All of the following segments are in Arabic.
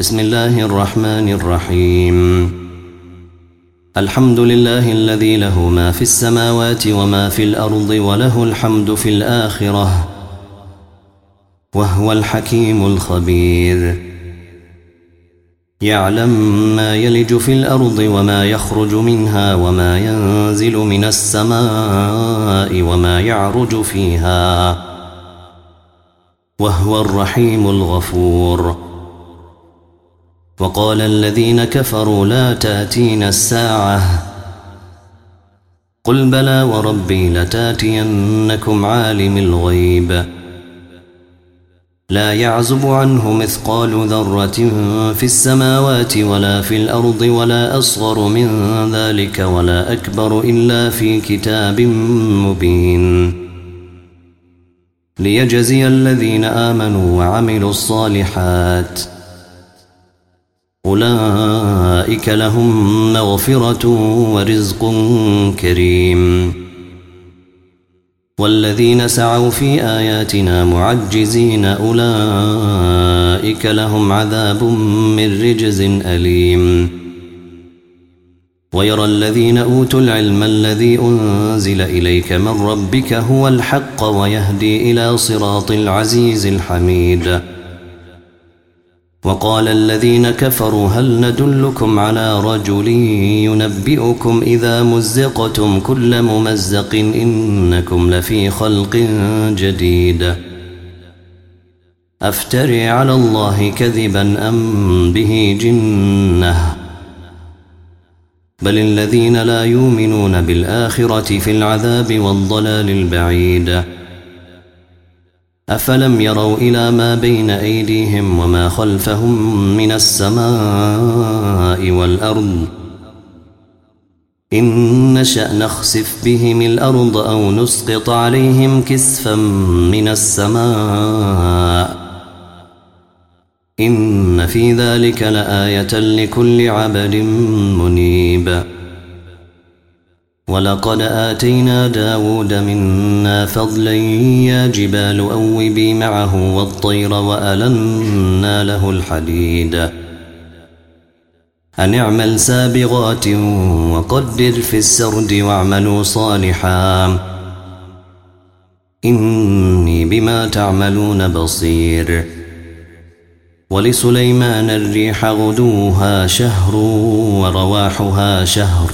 بسم الله الرحمن الرحيم. الحمد لله الذي له ما في السماوات وما في الأرض وله الحمد في الآخرة وهو الحكيم الخبير. يعلم ما يلج في الأرض وما يخرج منها وما ينزل من السماء وما يعرج فيها وهو الرحيم الغفور. وقال الذين كفروا لا تأتينا الساعة قل بلى وربي لتأتينكم عالم الغيب لا يعزب عنه مثقال ذرة في السماوات ولا في الأرض ولا أصغر من ذلك ولا أكبر إلا في كتاب مبين ليجزي الذين آمنوا وعملوا الصالحات أولئك لهم مغفرة ورزق كريم. والذين سعوا في آياتنا معجزين أولئك لهم عذاب من رجز أليم. ويرى الذين أوتوا العلم الذي أنزل إليك من ربك هو الحق ويهدي إلى صراط العزيز الحميد. وقال الذين كفروا هل ندلكم على رجل ينبئكم إذا مزقتم كل ممزق إنكم لفي خلق جديد أفتري على الله كذبا أم به جنة بل الذين لا يؤمنون بالآخرة في العذاب والضلال البعيد. أفلم يروا إلى ما بين أيديهم وما خلفهم من السماء والأرض إن نشأ نخسف بهم الأرض أو نسقط عليهم كسفا من السماء إن في ذلك لآية لكل عبد منيب. ولقد آتينا داود منا فضلا يا جبال أوبي معه والطير وألنا له الحديد أن اعمل سابغات وقدر في السرد واعملوا صالحا إني بما تعملون بصير. ولسليمان الريح غدوها شهر ورواحها شهر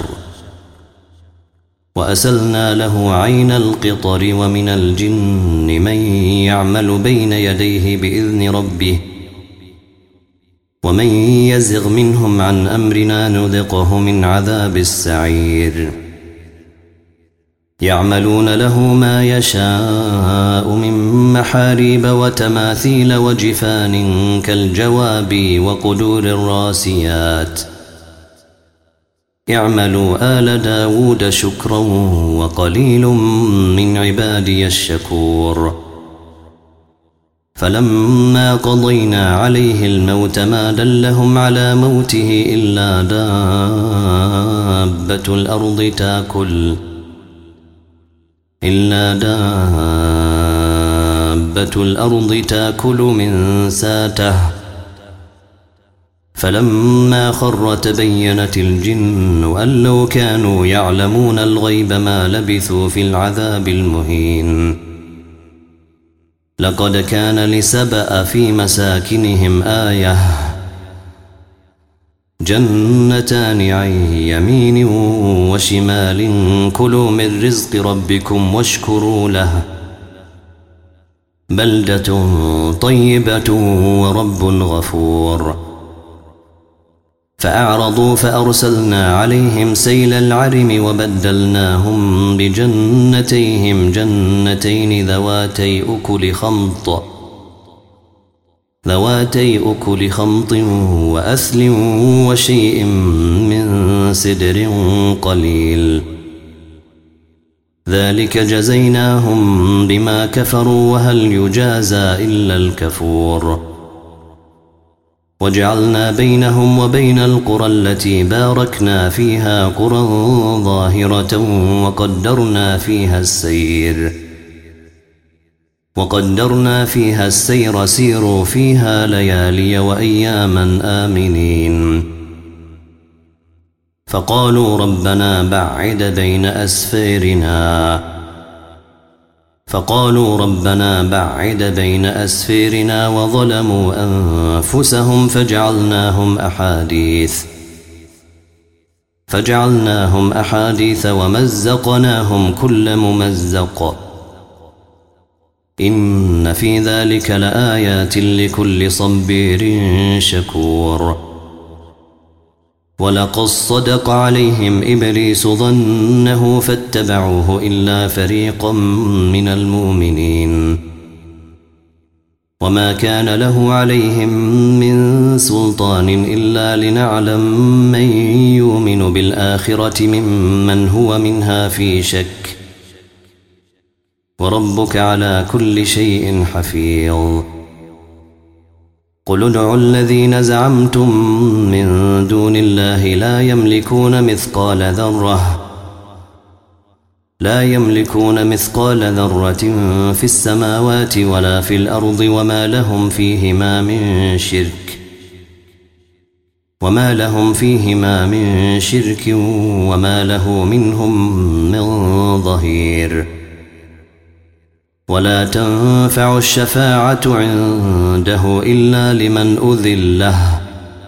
وأسلنا له عين القطر ومن الجن من يعمل بين يديه بإذن ربه ومن يزغ منهم عن أمرنا نذقه من عذاب السعير. يعملون له ما يشاء من محاريب وتماثيل وجفان كالجواب وقدور الراسيات اعملوا آل داود شكرا وقليل من عبادي الشكور. فلما قضينا عليه الموت ما دلهم على موته إلا دابة الأرض تأكل من ساته فلما خر تبينت الجن أن لو كانوا يعلمون الغيب ما لبثوا في العذاب المهين. لقد كان لسبأ في مساكنهم آية جنتان عن يمين وشمال كلوا من رزق ربكم واشكروا له بلدة طيبة ورب غفور. فأعرضوا فأرسلنا عليهم سيل العرم وبدلناهم بجنتيهم جنتين ذواتي أكل خمط وأثل وشيء من سدر قليل ذلك جزيناهم بما كفروا وهل يجازى إلا الكفور. وجعلنا بينهم وبين القرى التي باركنا فيها قرى ظاهرة وقدرنا فيها السير وقدرنا فيها السير سيروا فيها ليالي وأياما آمنين فقالوا ربنا بعد بين أسفيرنا وظلموا أنفسهم فجعلناهم أحاديث ومزقناهم كل ممزق إن في ذلك لآيات لكل صبير شكور ولقد صدق عليهم إبليس ظنه فاتبعوه إلا فريقا من المؤمنين وما كان له عليهم من سلطان إلا لنعلم من يؤمن بالآخرة ممن هو منها في شك وربك على كل شيء حفيظ قل ادعوا الذين زعمتم من دون الله لا يملكون مثقال ذرة في السماوات ولا في الأرض وما لهم فيهما من شرك وما له منهم من ظهير ولا تنفع الشفاعة عنده إلا لمن أذن له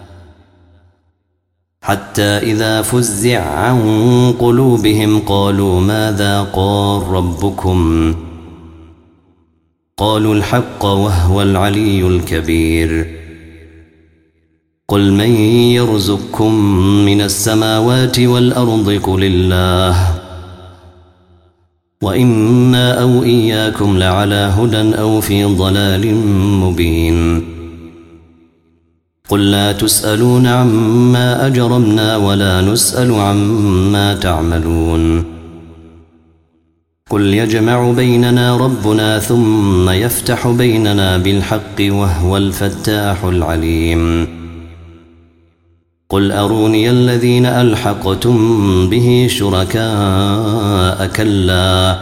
حتى إذا فزع عن قلوبهم قالوا ماذا قال ربكم قالوا الحق وهو العلي الكبير قل من يرزقكم من السماوات والأرض قل الله وإنا أو إياكم لعلى هدى أو في ضلال مبين قل لا تسألون عما أجرمنا ولا نسأل عما تعملون قل يجمع بيننا ربنا ثم يفتح بيننا بالحق وهو الفتاح العليم قل أروني الذين ألحقتم به شركاء كلا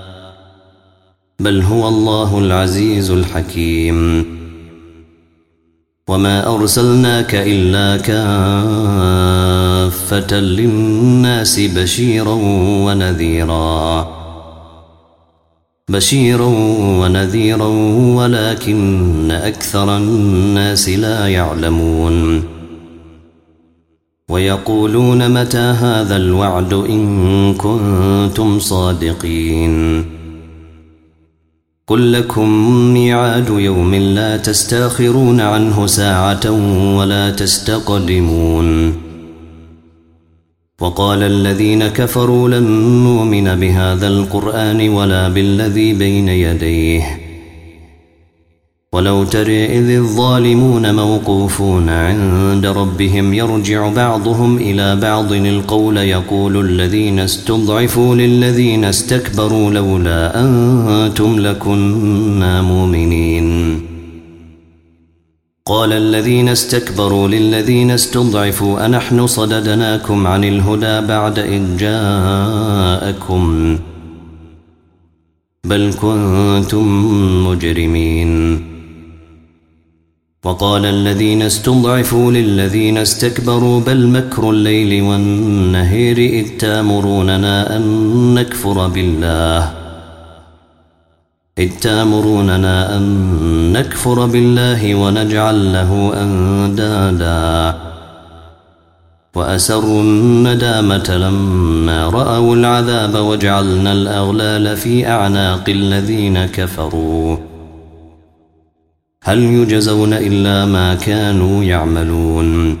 بل هو الله العزيز الحكيم وما أرسلناك إلا كافة للناس بشيرا ونذيرا ولكن أكثر الناس لا يعلمون ويقولون متى هذا الوعد إن كنتم صادقين قل لكم ميعاد يوم لا تستاخرون عنه ساعة ولا تستقدمون وقال الذين كفروا لن نؤمن بهذا القرآن ولا بالذي بين يديه ولو ترى إذ الظالمون موقوفون عند ربهم يرجع بعضهم إلى بعض القول يقول الذين استضعفوا للذين استكبروا لولا أنتم لكنا مؤمنين قال الذين استكبروا للذين استضعفوا أنحن صددناكم عن الهدى بعد إذ جاءكم بل كنتم مجرمين وقال الذين استضعفوا للذين استكبروا بل مكر الليل والنهار إذ تأمروننا أن نكفر بالله ونجعل له أندادا وأسروا الندامة لما رأوا العذاب وجعلنا الأغلال في أعناق الذين كفروا هل يجزون إلا ما كانوا يعملون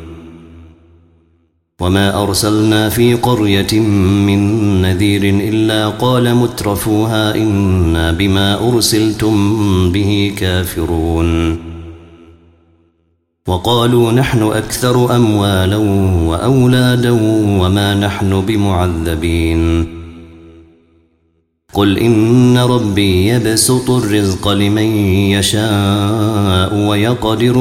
وما أرسلنا في قرية من نذير إلا قال مترفوها إنا بما أرسلتم به كافرون وقالوا نحن أكثر أموالا وأولادا وما نحن بمعذبين قل إن ربي يبسط الرزق لمن يشاء ويقدر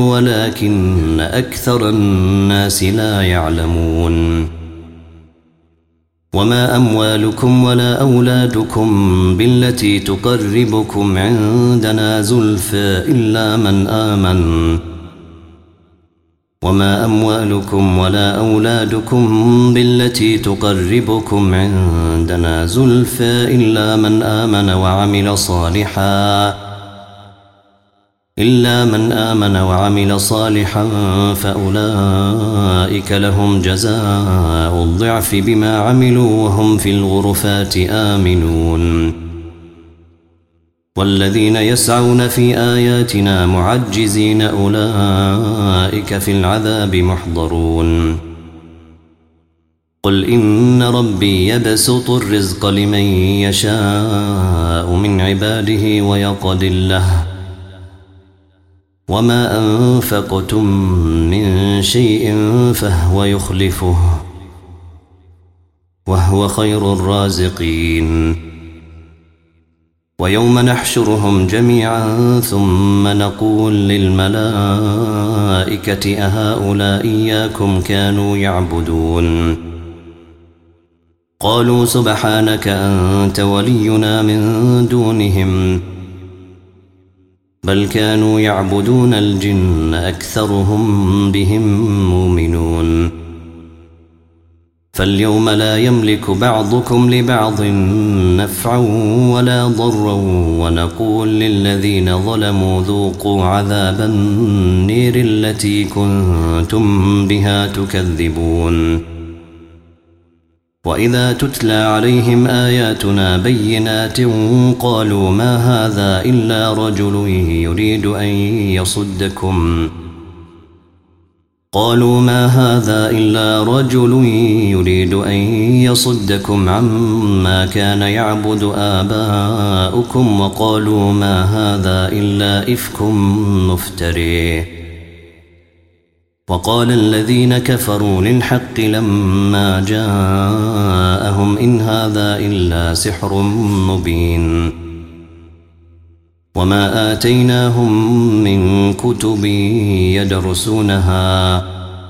ولكن أكثر الناس لا يعلمون وما أموالكم ولا أولادكم بالتي تقربكم عندنا زلفى إلا من آمن وما أموالكم ولا أولادكم بالتي تقربكم عندنا زلفى إلا من آمن وعمل صالحا فأولئك لهم جزاء الضعف بما عملوا وهم في الغرفات آمنون والذين يسعون في آياتنا معجزين أولئك في العذاب محضرون قل إن ربي يبسط الرزق لمن يشاء من عباده ويقدر له وما أنفقتم من شيء فهو يخلفه وهو خير الرازقين ويوم نحشرهم جميعا ثم نقول للملائكة أهؤلاء إياكم كانوا يعبدون قالوا سبحانك أنت ولينا من دونهم بل كانوا يعبدون الجن أكثرهم بهم مؤمنون فاليوم لا يملك بعضكم لبعض نفعا ولا ضرا ونقول للذين ظلموا ذوقوا عذاب النير التي كنتم بها تكذبون وإذا تتلى عليهم آياتنا بينات قالوا ما هذا إلا رجل يريد أن يصدكم عما كان يعبد آباؤكم وقالوا ما هذا إلا إفك مفتري وقال الذين كفروا للحق لما جاءهم إن هذا إلا سحر مبين وما آتيناهم من كتب يدرسونها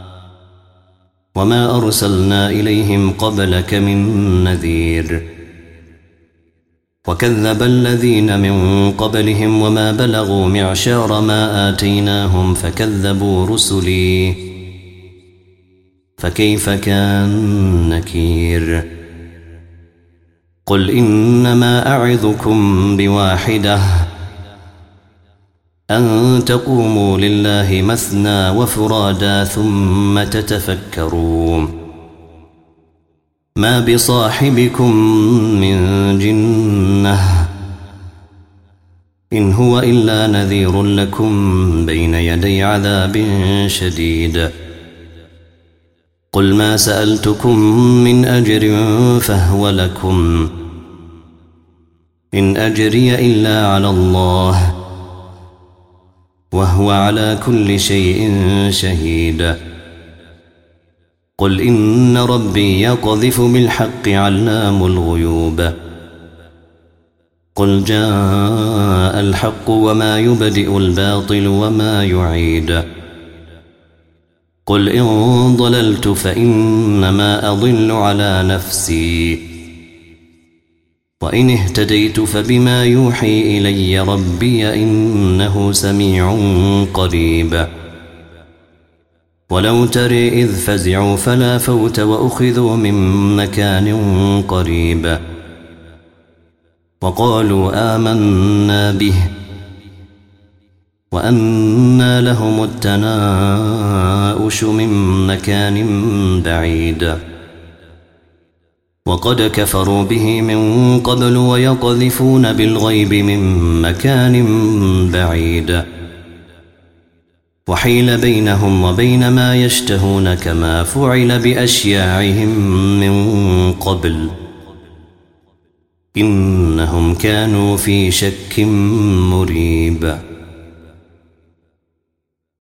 وما أرسلنا إليهم قبلك من نذير وكذب الذين من قبلهم وما بلغوا معشار ما آتيناهم فكذبوا رسلي فكيف كان نكير قل إنما أعظكم بواحدة أن تقوموا لله مثنى وفرادا ثم تتفكروا ما بصاحبكم من جنة إن هو إلا نذير لكم بين يدي عذاب شديد قل ما سألتكم من أجر فهو لكم إن أجري إلا على الله وهو على كل شيء شهيد قل إن ربي يقذف بالحق علام الغيوب قل جاء الحق وما يبدئ الباطل وما يعيد قل إن ضللت فإنما أضل على نفسي وإن اهتديت فبما يوحي إلي ربي إنه سميع قريب ولو ترى إذ فزعوا فلا فوت وأخذوا من مكان قريب وقالوا آمنا به وأنى لهم التناؤش من مكان بعيد وقد كفروا به من قبل ويقذفون بالغيب من مكان بعيد وحيل بينهم وبين ما يشتهون كما فعل بأشياعهم من قبل إنهم كانوا في شك مريب